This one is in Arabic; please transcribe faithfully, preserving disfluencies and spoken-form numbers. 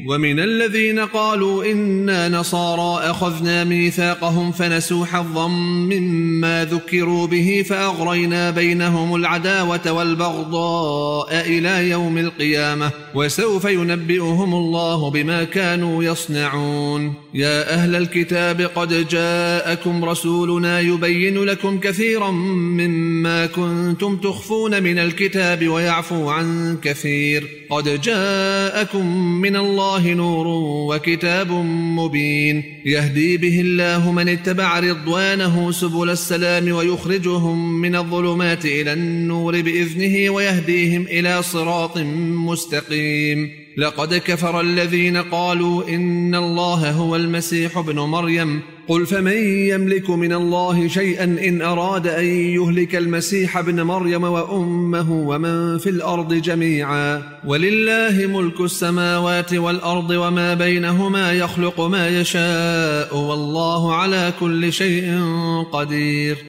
ومن الذين قالوا إنا نصارى أخذنا ميثاقهم فنسوا حظا مما ذكروا به فأغرينا بينهم العداوة والبغضاء إلى يوم القيامة وسوف ينبئهم الله بما كانوا يصنعون. يا أهل الكتاب قد جاءكم رسولنا يبين لكم كثيرا مما كنتم تخفون من الكتاب ويعفو عن كثير قد جاءكم من الله نور وكتاب مبين يهدي به الله من اتبع رضوانه سبل السلام ويخرجهم من الظلمات إلى النور بإذنه ويهديهم إلى صراط مستقيم. لقد كفر الذين قالوا إن الله هو المسيح ابن مريم قل فمن يملك من الله شيئا إن أراد أن يهلك المسيح ابن مريم وأمه ومن في الأرض جميعا ولله ملك السماوات والأرض وما بينهما يخلق ما يشاء والله على كل شيء قدير.